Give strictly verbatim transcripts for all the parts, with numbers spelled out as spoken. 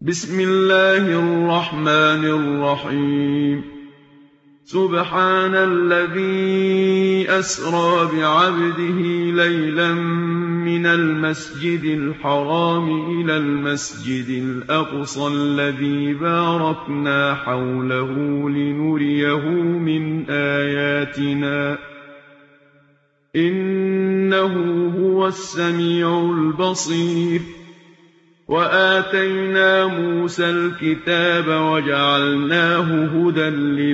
بسم الله الرحمن الرحيم سبحان الذي أسرى بعبده ليلا من المسجد الحرام إلى المسجد الأقصى الذي باركنا حوله لنريه من آياتنا إنه هو السميع البصير. وآتينا موسى الكتاب وجعلناه هدى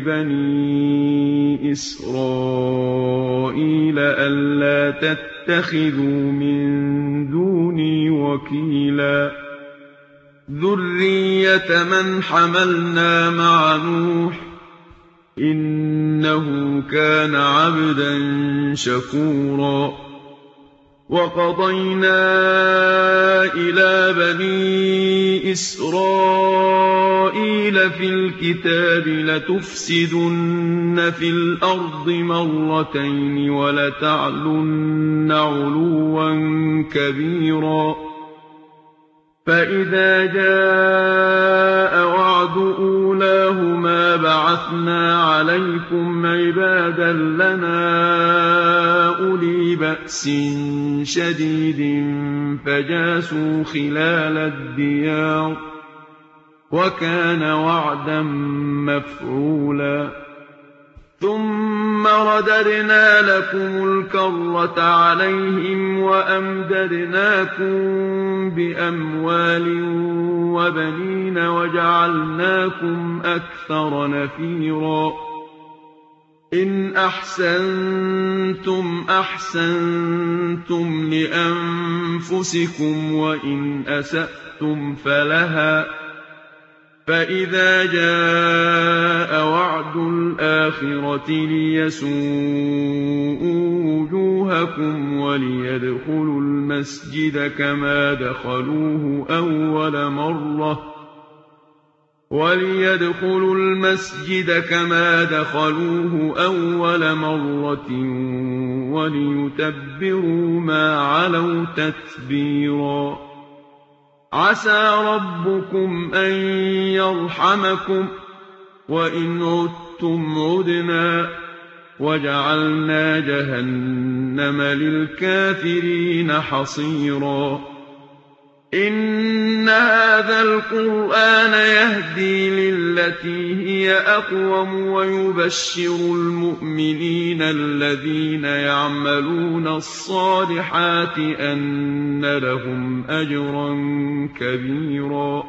لبني إسرائيل ألا تتخذوا من دوني وكيلا ذرية من حملنا مع نوح إنه كان عبدا شكورا. وقضينا إلى بني إسرائيل في الكتاب لتفسدن في الأرض مرتين ولتعلن علوا كبيرا. فإذا جاء وعد أولاهما بعثنا عليكم عبادا لنا أولي بأس شديد فجاسوا خلال الديار وكان وعدا مفعولا. ثم رددنا لكم الكرة عليهم وأمددناكم بأموال وبنين وجعلناكم أكثر نفيرا. إن أحسنتم أحسنتم لأنفسكم وإن أسأتم فلها. فإذا جاء وعد الآخرة ليسوءوا وجوهكم وليدخلوا المسجد كما دخلوه أول مرة وليدخلوا المسجد كما دخلوه أول مرة وليتبروا ما علوا تتبيرا. عسى ربكم أن يرحمكم وإن عدتم عدنا وجعلنا جهنم للكافرين حصيرا. إن هذا القرآن يهدي للتي هي أقوم ويبشر المؤمنين الذين يعملون الصالحات أن لهم أجرا كبيرا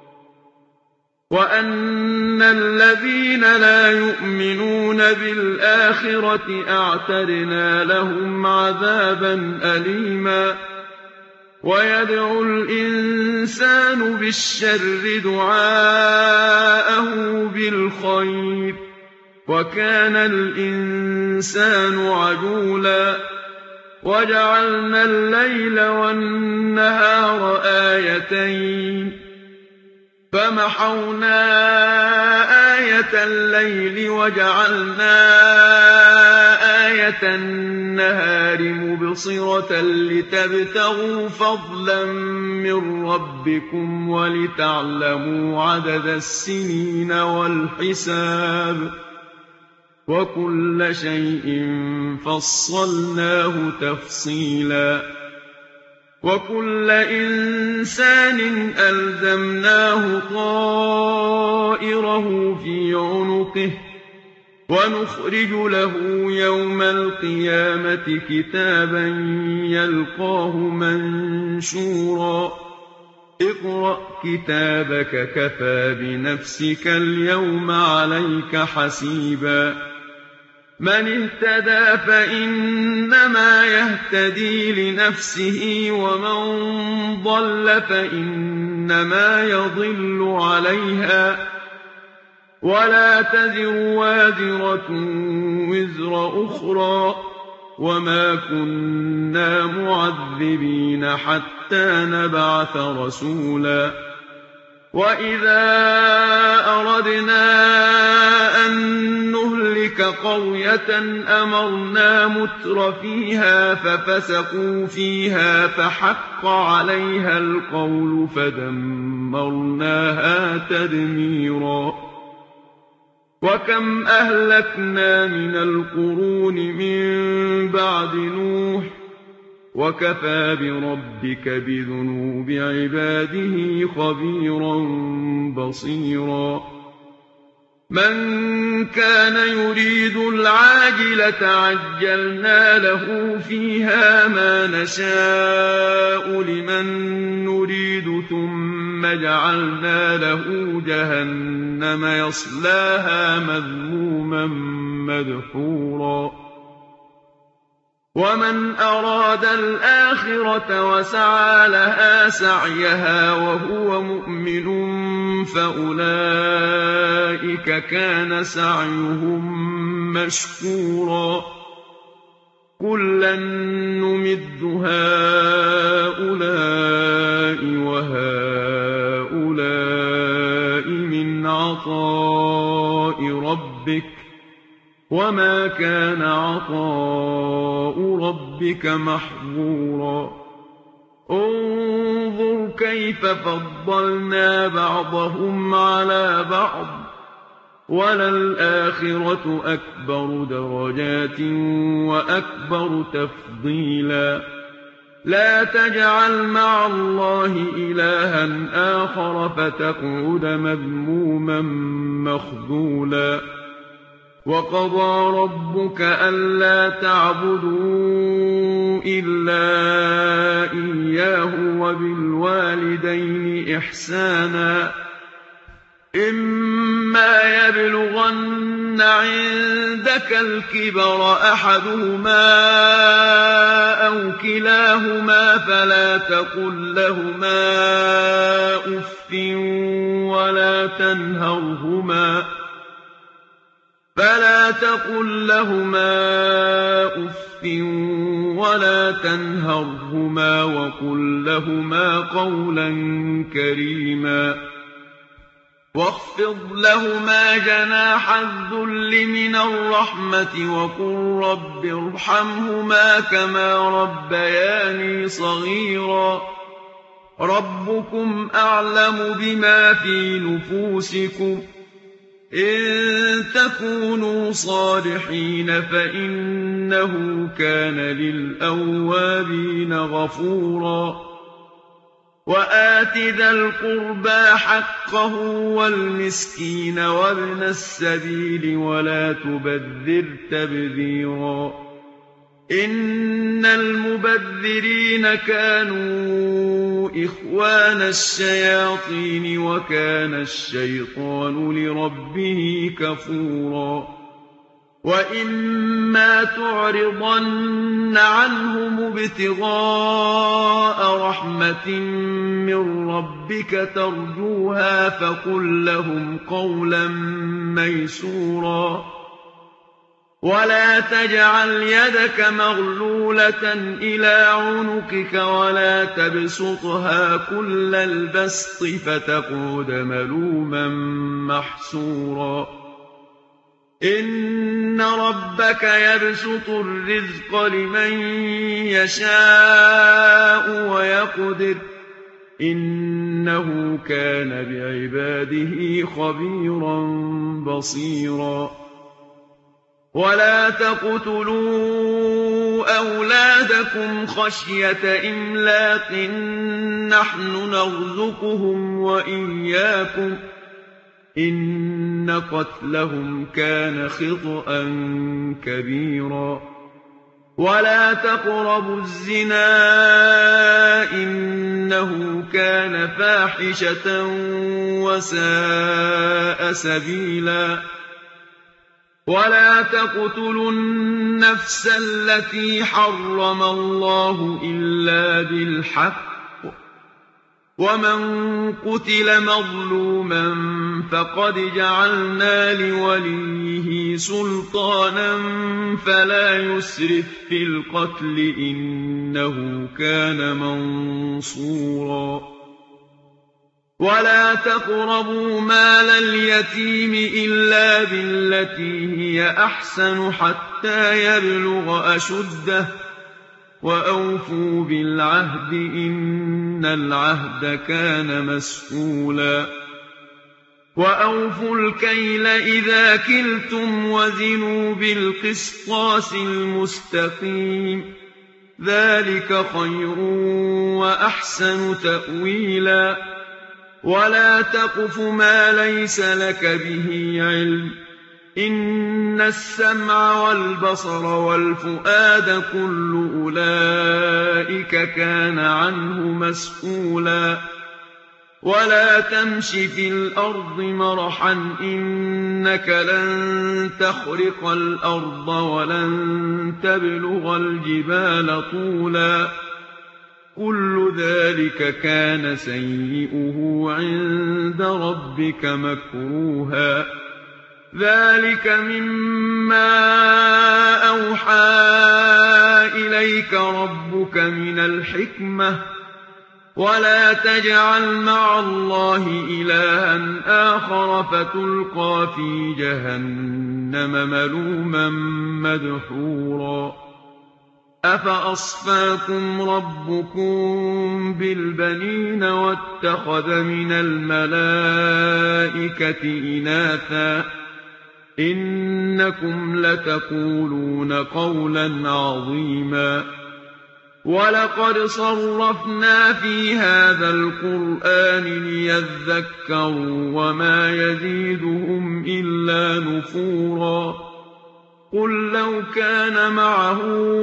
وأن الذين لا يؤمنون بالآخرة أعتدنا لهم عذابا أليما. ويدعو الإنسان بالشر دعاءه بالخير وكان الإنسان عجولا. وجعلنا الليل والنهار آيتين فمحونا آية الليل وجعلنا آية النهار مبصرة لتبتغوا فضلا من ربكم ولتعلموا عدد السنين والحساب وكل شيء فصلناه تفصيلا. وكل إنسان ألزمناه طائره في عنقه ونخرج له يوم القيامة كتابا يلقاه منشورا. اقرأ كتابك كفى بنفسك اليوم عليك حسيبا. من اهتدى فإنما يهتدي لنفسه ومن ضل فإنما يضل عليها ولا تزر وازرة وزر أخرى وما كنا معذبين حتى نبعث رسولا. وَإِذَا أَرَدْنَا أَن نُّهْلِكَ قَرْيَةً أَمَرْنَا مُتْرَفِيهَا فَفَسَقُوا فِيهَا فَحَقَّ عَلَيْهَا الْقَوْلُ فَدَمَّرْنَاهَا تَدْمِيرًا وَكَمْ أَهْلَكْنَا مِنَ الْقُرُونِ مِن بَعْدِ نُوحٍ وَكَفَىٰ بِرَبِّكَ بِذُنُوبِ عِبَادِهِ خَبِيرًا بَصِيرًا مَن كَانَ يُرِيدُ الْعَاجِلَةَ عَجَّلْنَا لَهُ فِيهَا مَا نَشَاءُ لِمَن نُّرِيدُ ثُمَّ جَعَلْنَا لَهُ جَهَنَّمَ يَصْلَاهَا مَذْمُومًا مَّدْحُورًا وَمَنْ أَرَادَ الْآخِرَةَ وَسَعَىٰ لَهَا سَعْيَهَا وَهُوَ مُؤْمِنٌ فَأُولَٰئِكَ كَانَ سَعْيُهُم مَّشْكُورًا كُلًّا نُّمِدُّ هَٰؤُلَاءِ وَهَٰؤُلَاءِ مِنْ عَطَاءِ رَبِّكَ وَمَا كَانَ عَطَاءُ رَبِّكَ مَحْظُورًا انظُرْ كَيْفَ فَضَّلْنَا بَعْضَهُمْ عَلَىٰ بَعْضٍ ۚ وَلَلْآخِرَةُ أَكْبَرُ دَرَجَاتٍ وَأَكْبَرُ تَفْضِيلًا لَا تَجْعَلْ مَعَ اللَّهِ إِلَٰهًا آخَرَ فَتَقْعُدَ مَذْمُومًا مَّخْذُولًا وَقَضَىٰ رَبُّكَ أَلَّا تَعْبُدُوا إِلَّا إِيَّاهُ وَبِالْوَالِدَيْنِ إِحْسَانًا إِمَّا يَبْلُغَنَّ عِندَكَ الْكِبَرَ أَحَدُهُمَا أَوْ كِلَاهُمَا فَلَا تَقُل لَّهُمَا أُفٍّ وَلَا تَنْهَرْهُمَا فَلَا تَقُل لَّهُمَا أُفٍّ وَلَا تَنْهَرْهُمَا وَقُل لَّهُمَا قَوْلًا كَرِيمًا وَاخْفِضْ لَهُمَا جَنَاحَ الذُّلِّ مِنَ الرَّحْمَةِ وَقُل رَّبِّ ارْحَمْهُمَا كَمَا رَبَّيَانِي صَغِيرًا رَّبُّكُمْ أَعْلَمُ بِمَا فِي نُفُوسِكُمْ إِن تَكُونُوا صَالِحِينَ فَإِنَّهُ كَانَ لِلْأَوَّابِينَ غَفُورًا وَآتِ ذَا الْقُرْبَىٰ حَقَّهُ وَالْمِسْكِينَ وَابْنَ السَّبِيلِ وَلَا تُبَذِّرْ تَبْذِيرًا إِنَّ الْمُبَذِّرِينَ كَانُوا إِخْوَانَ الشَّيَاطِينِ وَكَانَ الشَّيْطَانُ لِرَبِّهِ كَفُورًا وَإِمَّا تُعْرِضَنَّ عَنْهُمُ ابْتِغَاءَ رَحْمَةٍ مِّن رَّبِّكَ تَرْجُوهَا فَقُل لَّهُمْ قَوْلًا مَّيْسُورًا وَلَا تَجْعَلْ يَدَكَ مَغْلُولَةً إِلَىٰ عُنُقِكَ وَلَا تَبْسُطْهَا كُلَّ الْبَسْطِ فَتَقْعُدَ مَلُومًا مَّحْسُورًا إِنَّ رَبَّكَ يَبْسُطُ الرِّزْقَ لِمَن يَشَاءُ وَيَقْدِرُ ۚ إِنَّهُ كَانَ بِعِبَادِهِ خَبِيرًا بَصِيرًا وَلَا تَقْتُلُوا أَوْلَادَكُمْ خَشْيَةَ إِمْلَاقٍ ۖ نَّحْنُ نَرْزُقُهُمْ وَإِيَّاكُمْ ۚ إِنَّ قَتْلَهُمْ كَانَ خِطْئًا كَبِيرًا وَلَا تَقْرَبُوا الزِّنَا ۖ إِنَّهُ كَانَ فَاحِشَةً وَسَاءَ سَبِيلًا وَلَا تَقْتُلُوا النَّفْسَ الَّتِي حَرَّمَ اللَّهُ إِلَّا بِالْحَقِّ ۚ وَمَن قُتِلَ مَظْلُومًا فَقَدْ جَعَلْنَا لِوَلِيِّهِ سُلْطَانًا فَلَا يُسْرِف فِّي الْقَتْلِ ۖ إِنَّهُ كَانَ مَنصُورًا ولا تقربوا مال اليتيم إلا بالتي هي أحسن حتى يبلغ أشده وأوفوا بالعهد إن العهد كان مسئولا وأوفوا الكيل إذا كلتم وزنوا بالقسطاس المستقيم ذلك خير وأحسن تأويلا ولا تقف ما ليس لك به علم إن السمع والبصر والفؤاد كل أولئك كان عنه مسؤولا ولا تمش في الأرض مرحا إنك لن تخرق الأرض ولن تبلغ الجبال طولا كل ذلك كان سيئه عند ربك مكروها ذلك مما أوحى إليك ربك من الحكمة ولا تجعل مع الله إلها آخر فتلقى في جهنم ملوما مدحورا أفأصفاكم ربكم بالبنين واتخذ من الملائكة إناثا إنكم لتقولون قولا عظيما ولقد صرفنا في هذا القرآن ليذكروا وما يزيدهم إلا نفورا قل لو كان معه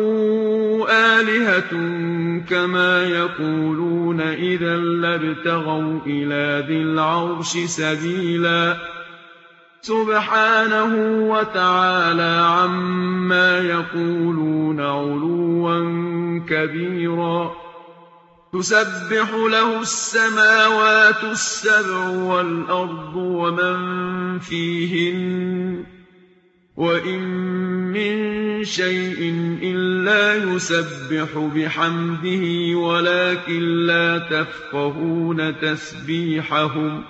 آلهة كما يقولون إذا لابتغوا إلى ذي العرش سبيلا سبحانه وتعالى عما يقولون علوا كبيرا تسبح له السماوات السبع والأرض ومن فيهن وإن من شيء إلا يسبح بحمده ولكن لا تفقهون تسبيحهم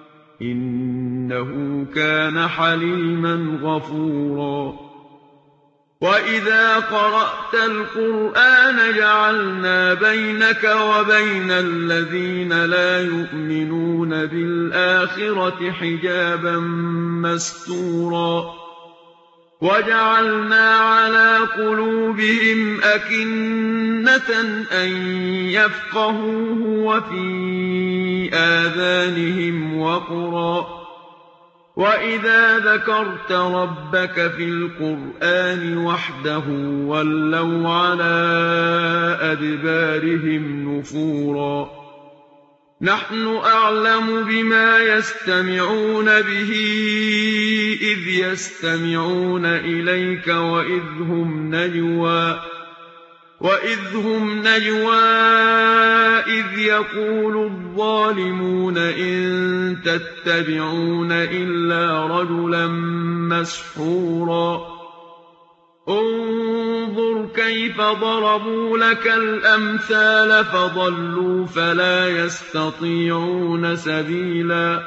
إنه كان حليما غفورا وإذا قرأت القرآن جعلنا بينك وبين الذين لا يؤمنون بالآخرة حجابا مستورا وجعلنا على قلوبهم أكنة أن يفقهوه وفي آذانهم وقرا وإذا ذكرت ربك في القرآن وحده ولوا على أدبارهم نفورا نحن أعلم بما يستمعون به إذ يستمعون إليك وإذ هم نجوى وإذ هم نجوى إذ يقول الظالمون إن تتبعون إلا رجلا مسحورا انظر كيف ضربوا لك الأمثال فضلوا فلا يستطيعون سبيلا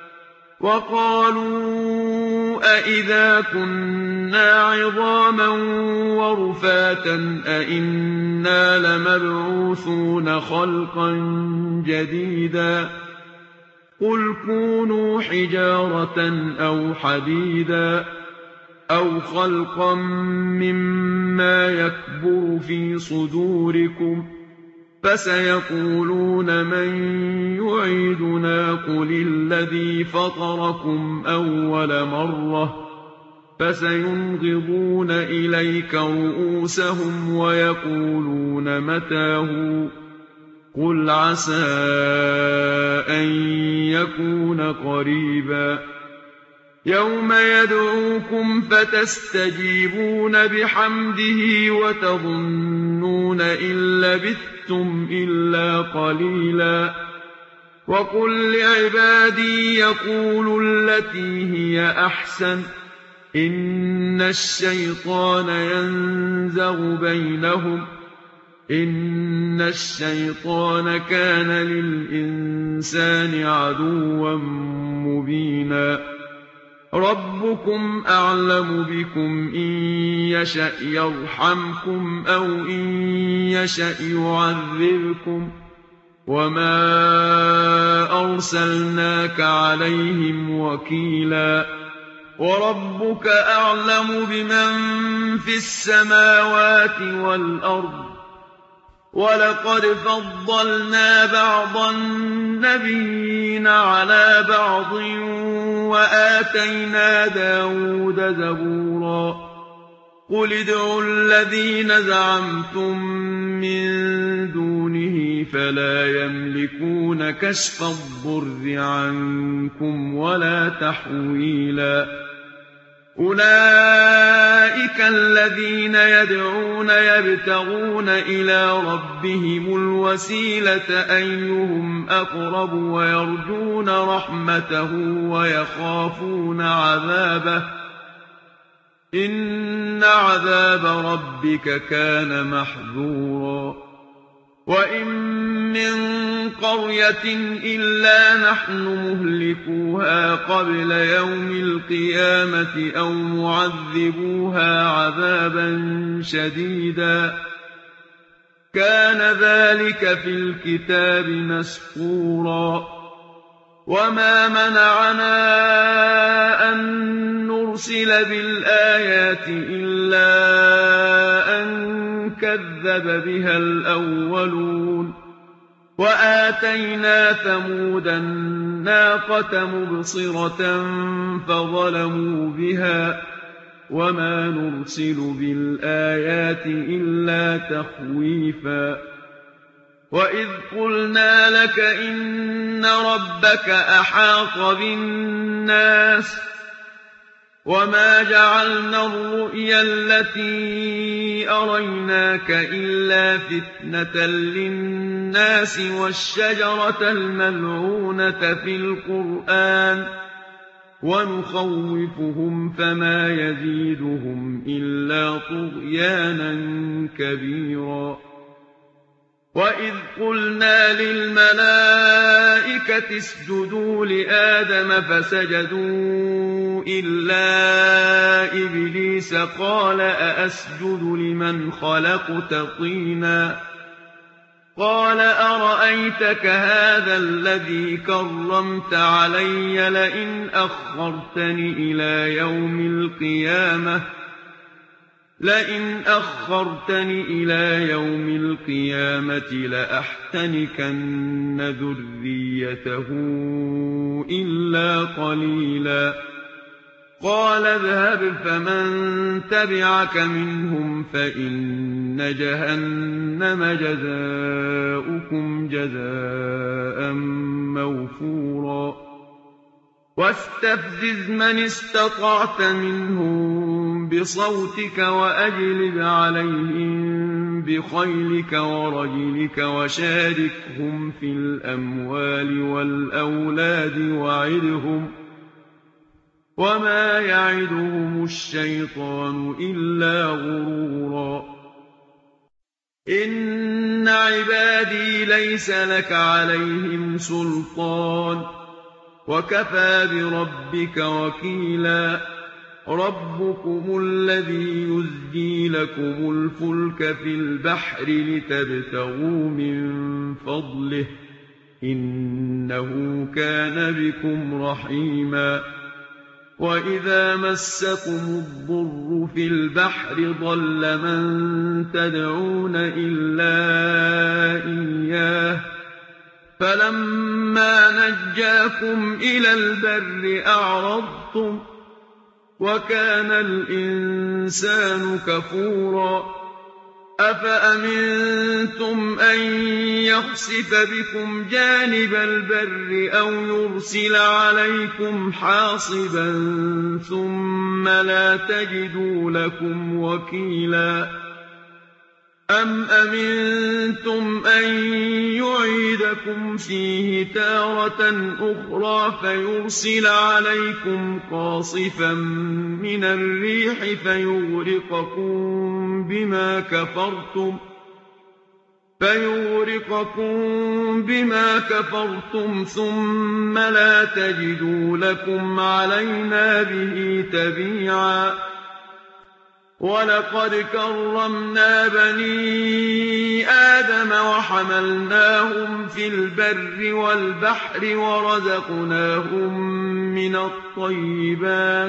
وقالوا أئذا كنا عظاما ورفاتا أئنا لمبعوثون خلقا جديدا قل كونوا حجارة أو حديدا أو خلقا مما يكبر في صدوركم فسيقولون من يعيدنا قل الذي فطركم أول مرة فسينغضون إليك رؤوسهم ويقولون متاه قل عسى أن يكون قريبا يوم يدعوكم فتستجيبون بحمده وتظنون إن لبثتم إلا قليلا وقل لعبادي يقولوا التي هي أحسن إن الشيطان ينزغ بينهم إِنَّ الشَّيْطَانَ كَانَ لِلْإِنسَانِ عَدُوًّا مُّبِينًا رَبُّكُمْ أَعْلَمُ بِكُمْ إِن يَشَأْ يَرْحَمْكُمْ أَوْ إِن يَشَأْ يُعَذِّبْكُمْ وَمَا أَرْسَلْنَاكَ عَلَيْهِمْ وَكِيلًا وَرَبُّكَ أَعْلَمُ بِمَن فِي السَّمَاوَاتِ وَالْأَرْضِ وَلَقَدْ فَضَّلْنَا بَعْضَ النَّبِيِّينَ عَلَىٰ بَعْضٍ وَآتَيْنَا دَاوُودَ زَبُورًا قُلِ ادْعُوا الَّذِينَ زَعَمْتُم مِّن دُونِهِ فَلَا يَمْلِكُونَ كَشْفَ الضُّرِّ عَنكُمْ وَلَا تَحْوِيلًا أُولَٰئِكَ الَّذِينَ يَدْعُونَ يَبْتَغُونَ إِلَىٰ رَبِّهِمُ الْوَسِيلَةَ أَيُّهُمْ أَقْرَبُ وَيَرْجُونَ رَحْمَتَهُ وَيَخَافُونَ عَذَابَهُ ۚ إِنَّ عَذَابَ رَبِّكَ كَانَ مَحْذُورًا وَإِن مِّن قَرْيَةٍ إِلَّا نَحْنُ مُهْلِكُوهَا قَبْلَ يَوْمِ الْقِيَامَةِ أَوْ مُعَذِّبُوهَا عَذَابًا شَدِيدًا ۚ كَانَ ذَٰلِكَ فِي الْكِتَابِ مَسْطُورًا وَمَا مَنَعَنَا أَن نُّرْسِلَ بِالْآيَاتِ إِلَّا أَن كَذَّبَ بِهَا الْأَوَّلُونَ وَآتَيْنَا ثَمُودَ النَّاقَةَ مُبْصِرَةً فَظَلَمُوا بِهَا ۚ وَمَا نُرْسِلُ بِالْآيَاتِ إِلَّا تَخْوِيفًا وَإِذْ قُلْنَا لَكَ إِنَّ رَبَّكَ أَحَاطَ بِالنَّاسِ وَمَا جَعَلْنَا الرُّؤْيَا الَّتِي أَرَيْنَاكَ إِلَّا فِتْنَةً لِّلنَّاسِ وَالشَّجَرَةَ الْمَلْعُونَةَ فِي الْقُرْآنِ وَنُخَوِّفُهُمْ فَمَا يَزِيدُهُمْ إِلَّا طُغْيَانًا كَبِيرًا وَإِذْ قُلْنَا لِلْمَلَائِكَةِ اسْجُدُوا لِآدَمَ فَسَجَدُوا إِلَّا إِبْلِيسَ قَالَ أَأَسْجُدُ لِمَنْ خَلَقْتَ طِينًا قَالَ أَرَأَيْتَكَ هَٰذَا الَّذِي كَرَّمْتَ عَلَيَّ لَئِنْ أَخَّرْتَنِ إِلَىٰ يَوْمِ الْقِيَامَةِ لئن أخرتني إلى يوم القيامة لأحتنكن ذريته إلا قليلا قال اذهب فمن تبعك منهم فإن جهنم جزاؤكم جزاء موفورا واستفزز من استطعت منهم بصوتك وأجلب عليهم بخيلك ورجلك وشاركهم في الأموال والأولاد وعدهم وما يعدهم الشيطان إلا غرورا إن عبادي ليس لك عليهم سلطان وكفى بربك وكيلا ربكم الذي يزجي لكم الفلك في البحر لتبتغوا من فضله إنه كان بكم رحيما وإذا مسكم الضر في البحر ضل من تدعون إلا إياه فلما نجاكم إلى البر أعرضتم وكان الإنسان كفورا أفأمنتم أن يخسف بكم جانب البر أو يرسل عليكم حاصبا ثم لا تجدوا لكم وكيلا أم أمنتم أن يعيدكم فيه تارة أخرى فيرسل عليكم قاصفا من الريح فيغرقكم بما كفرتم فيغرقكم بما كفرتم ثم لا تجدوا لكم علينا به تبيعا ولقد كرمنا بني آدم وحملناهم في البر والبحر ورزقناهم من الطيبات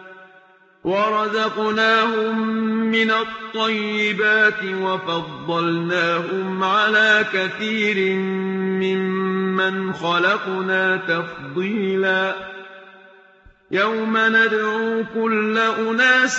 ورزقناهم من الطيبات وفضلناهم على كثير ممن خلقنا تفضيلا يوم ندعو كل أناس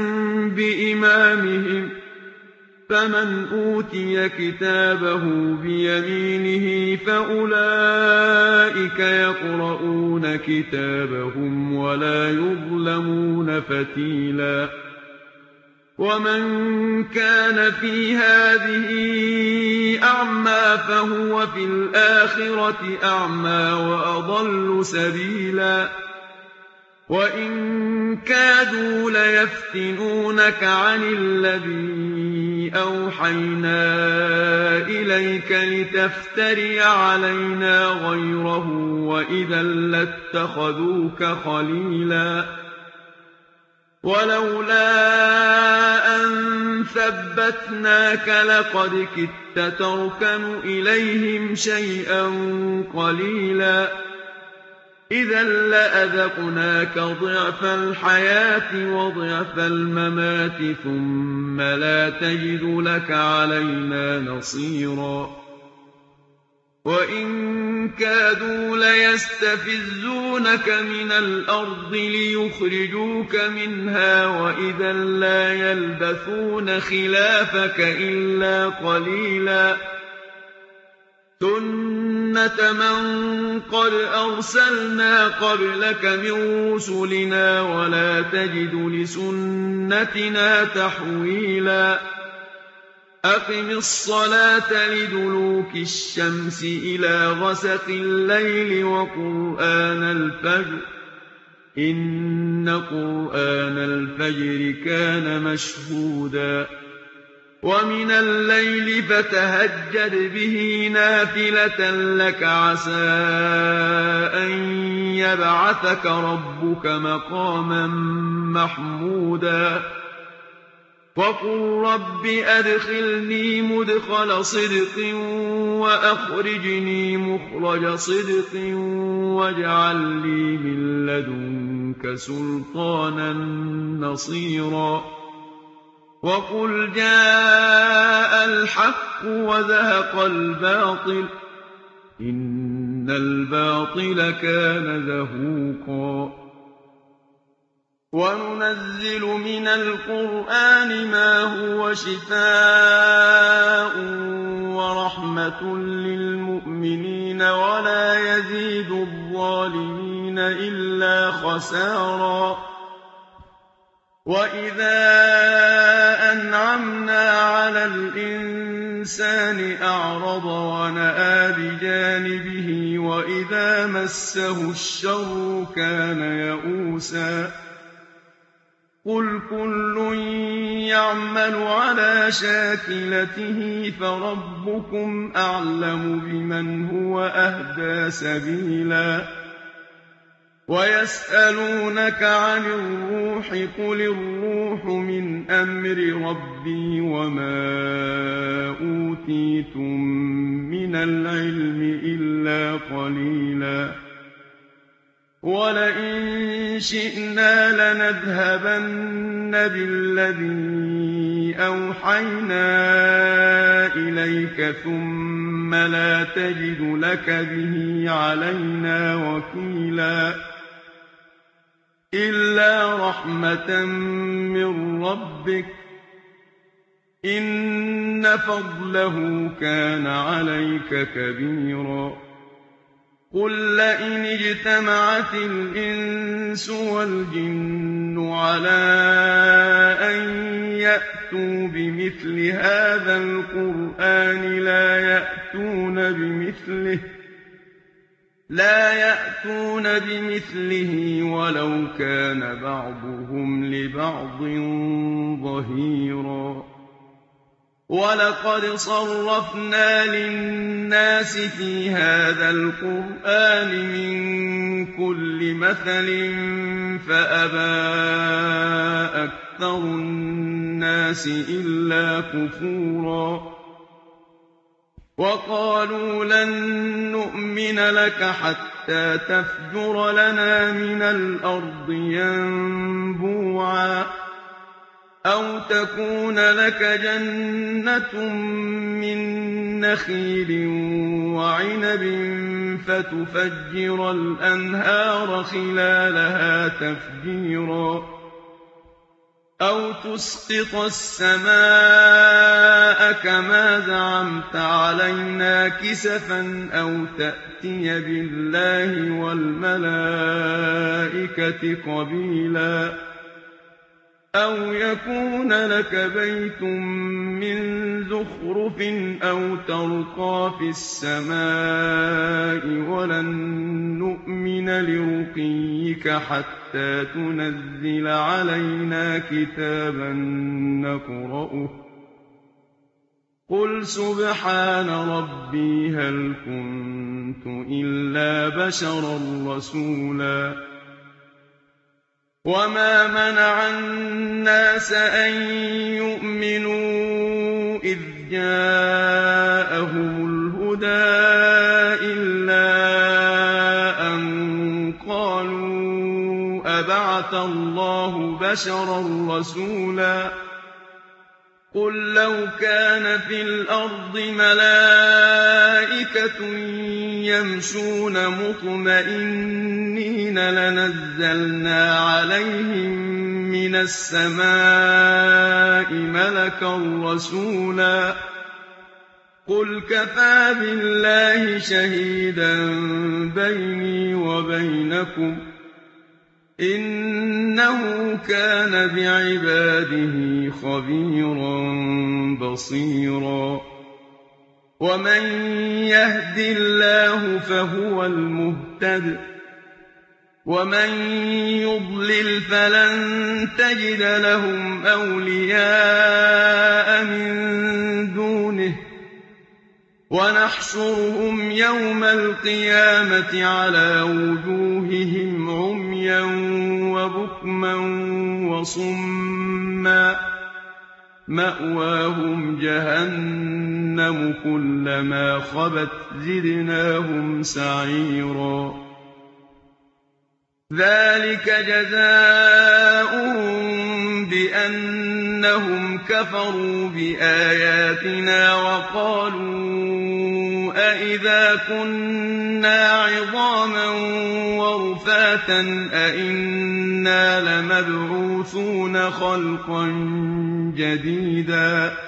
بإمامهم فمن أوتي كتابه بيمينه فأولئك يقرؤون كتابهم ولا يظلمون فتيلا ومن كان في هذه أعمى فهو في الآخرة أعمى وأضل سبيلا وإن كادوا ليفتنونك عن الذي أوحينا إليك لتفتري علينا غيره وإذا لاتخذوك خليلا ولولا أن ثبتناك لقد كدت تركن إليهم شيئا قليلا إذا لأذقناك ضعف الحياة وضعف الممات ثم لا تجد لك علينا نصيرا وإن كادوا ليستفزونك من الأرض ليخرجوك منها وإذا لا يلبثون خلافك إلا قليلا سنة من قد أرسلنا قبلك من رسلنا ولا تجد لسنتنا تحويلا أقم الصلاة لدلوك الشمس إلى غسق الليل وقرآن الفجر إن قرآن الفجر كان مشهودا ومن الليل فتهجد به نافلة لك عسى أن يبعثك ربك مقاما محمودا وقل رب أدخلني مدخل صدق وأخرجني مخرج صدق واجعل لي من لدنك سلطانا نصيرا وقل جاء الحق وزهق الباطل إن الباطل كان زهوقا وننزل من القرآن ما هو شفاء ورحمة للمؤمنين ولا يزيد الظالمين إلا خسارا وإذا أنعمنا على الإنسان أعرض ونأى بجانبه وإذا مسه الشر كان يئوسا قل كل يعمل على شاكلته فربكم أعلم بمن هو أهدى سبيلا ويسألونك عن الروح قل الروح من أمر ربي وما أوتيتم من العلم إلا قليلا ولئن شئنا لنذهبن بالذي أوحينا إليك ثم لا تجد لك به علينا وكيلا إلا رحمة من ربك إن فضله كان عليك كبيرا قل لئن اجتمعت الإنس والجن على أن يأتوا بمثل هذا القرآن لا يأتون بمثله لا يأتون بمثله ولو كان بعضهم لبعض ظهيرا وَلَقَدْ صَرَّفْنَا لِلنَّاسِ فِي هَٰذَا الْقُرْآنِ مِن كُلِّ مَثَلٍ فَأَبَىٰ أَكْثَرُ النَّاسِ إِلَّا كُفُورًا وَقَالُوا لَن نُّؤْمِنَ لَكَ حَتَّىٰ تَفْجُرَ لَنَا مِنَ الْأَرْضِ يَنبُوعًا أَوْ تَكُونَ لَكَ جَنَّةٌ مِّن نَّخِيلٍ وَعِنَبٍ فَتُفَجِّرَ الْأَنْهَارَ خِلَالَهَا تَفْجِيرًا أَوْ تُسْقِطَ السَّمَاءَ كَمَا زَعَمْتَ عَلَيْنَا كِسَفًا أَوْ تَأْتِيَ بِاللَّهِ وَالْمَلَائِكَةِ قَبِيلًا أَوْ يَكُونَ لَكَ بَيْتٌ مِّن زُخْرُفٍ أَوْ تَرْقَىٰ فِي السَّمَاءِ وَلَن نُّؤْمِنَ لِرُقِيِّكَ حَتَّىٰ تُنَزِّلَ عَلَيْنَا كِتَابًا نَّقْرَؤُهُ ۗ قُلْ سُبْحَانَ رَبِّي هَلْ كُنتُ إِلَّا بَشَرًا رَّسُولًا وَمَا مَنَعَ النَّاسَ أَن يُؤْمِنُوا إِذْ جَاءَهُمُ الْهُدَىٰ إِلَّا أَن قَالُوا أَبَعَثَ اللَّهُ بَشَرًا رَّسُولًا قُل لَّوْ كَانَ فِي الْأَرْضِ مَلَائِكَةٌ يَمْشُونَ مُطْمَئِنِّينَ لَنَزَّلْنَا عَلَيْهِم مِّنَ السَّمَاءِ مَلَكًا رَّسُولًا قُلْ كَفَىٰ بِاللَّهِ شَهِيدًا بَيْنِي وَبَيْنَكُمْ ۚ إِنَّهُ كَانَ بِعِبَادِهِ خَبِيرًا بَصِيرًا وَمَن يَهْدِ اللَّهُ فَهُوَ الْمُهْتَدِ ۖ وَمَن يُضْلِلْ فَلَن تَجِدَ لَهُمْ أَوْلِيَاءَ مِن دُونِهِ ۖ وَنَحْشُرُهُمْ يَوْمَ الْقِيَامَةِ عَلَىٰ وُجُوهِهِمْ عُمْيًا وَبُكْمًا وَصُمًّا ۖ مَّأْوَاهُمْ جَهَنَّمُ كُلَّمَا خَبَتْ زِدْنَاهُمْ سَعِيرًا ذَٰلِكَ جَزَاؤُهُم بِأَنَّهُمْ كَفَرُوا بِآيَاتِنَا وَقَالُوا أَإِذَا كُنَّا عِظَامًا وَرُفَاتًا أَإِنَّا لَمَبْعُوثُونَ خَلْقًا جَدِيدًا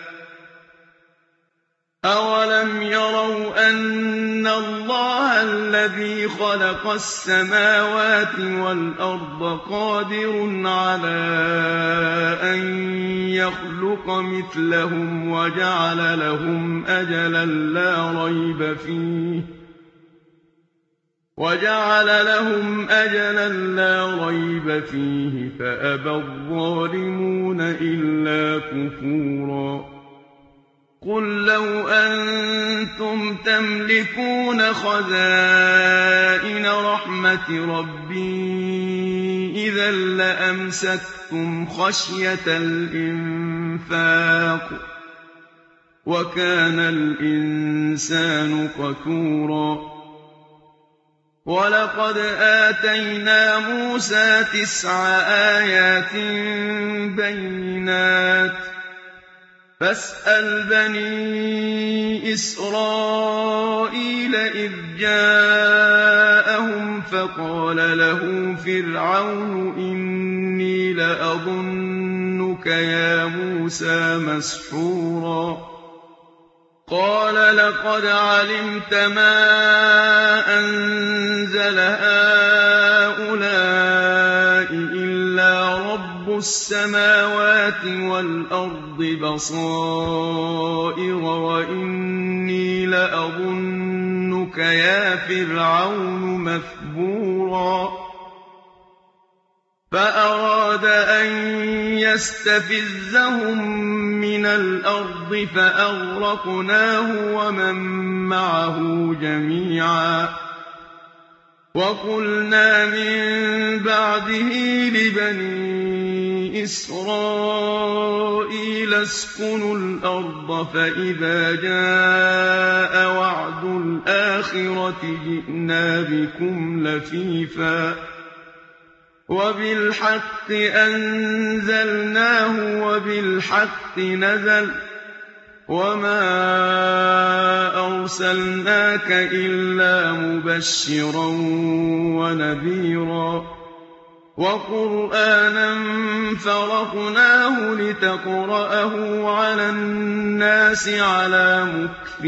أَوَلَمْ يَرَوْا أَنَّ اللَّهَ الَّذِي خَلَقَ السَّمَاوَاتِ وَالْأَرْضَ قَادِرٌ عَلَىٰ أَن يَخْلُقَ مِثْلَهُمْ وَجَعَلَ لَهُمْ أَجَلًا لَّا رَيْبَ فِيهِ وَجَعَلَ لَهُمْ أَجَلًا لَّا رَيْبَ فِيهِ فَأَبَى الظَّالِمُونَ إِلَّا كُفُورًا قُل لَّوْ أَنتُمْ تَمْلِكُونَ خَزَائِنَ رَحْمَةِ رَبِّي إِذًا لَّأَمْسَكْتُمْ خَشْيَةَ الْإِنفَاقِ ۚ وَكَانَ الْإِنسَانُ قَتُورًا وَلَقَدْ آتَيْنَا مُوسَىٰ تِسْعَ آيَاتٍ بَيِّنَاتٍ ۖ فَاسْأَلْ بَنِي إِسْرَائِيلَ إِذْ جَاءَهُمْ فَقَالَ لَهُ فِرْعَوْنُ إِنِّي لَأَظُنُّكَ يَا مُوسَىٰ مَسْحُورًا قَالَ لَقَدْ عَلِمْتَ مَا أَنزَلَ هَٰؤُلَاءِ إِلَّا رَبُّ السَّمَاوَاتِ وَالْأَرْضِ بَصَائِرَ وَإِنِّي لَأَظُنُّكَ يَا فِرْعَوْنُ مَثْبُورًا فأراد أن يستفزهم من الأرض فأغرقناه ومن معه جميعا وقلنا من بعده لبني إسرائيل اسكنوا الأرض فإذا جاء وعد الآخرة جئنا بكم لفيفا وبالحق أنزلناه وبالحق نزل وما أرسلناك إلا مبشرا ونذيرا وقرآنا فرقناه لتقرأه على الناس على مكث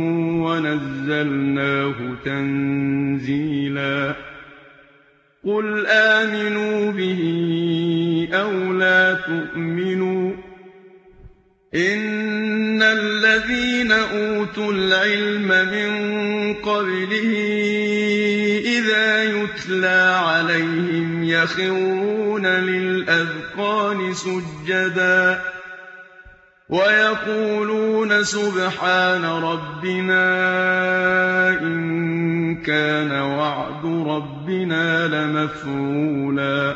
ونزلناه تنزيلا قل آمنوا به أو لا تؤمنوا إن الذين أوتوا العلم من قبله إذا يتلى عليهم يخرون للأذقان سجدا ويقولون سبحان ربنا إن كان وعد ربنا لمفعولا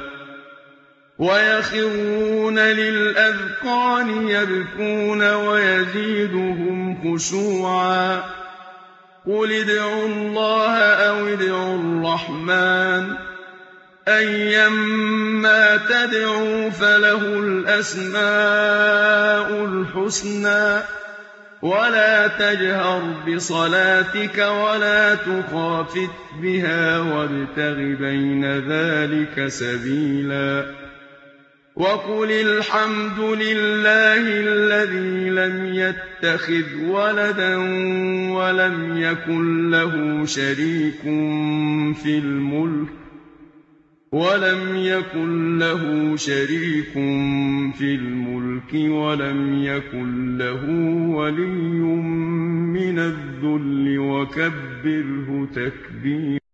ويخرون للأذقان يبكون ويزيدهم خشوعا قل ادعوا الله أو ادعوا الرحمن أيما تدعوا فله الأسماء الحسنى ولا تجهر بصلاتك ولا تخافت بها وابتغ بين ذلك سبيلا وقل الحمد لله الذي لم يتخذ ولدا ولم يكن له شريك في الملك ولم يكن له شريك في الملك ولم يكن له ولي من الذل وكبره تكبيرا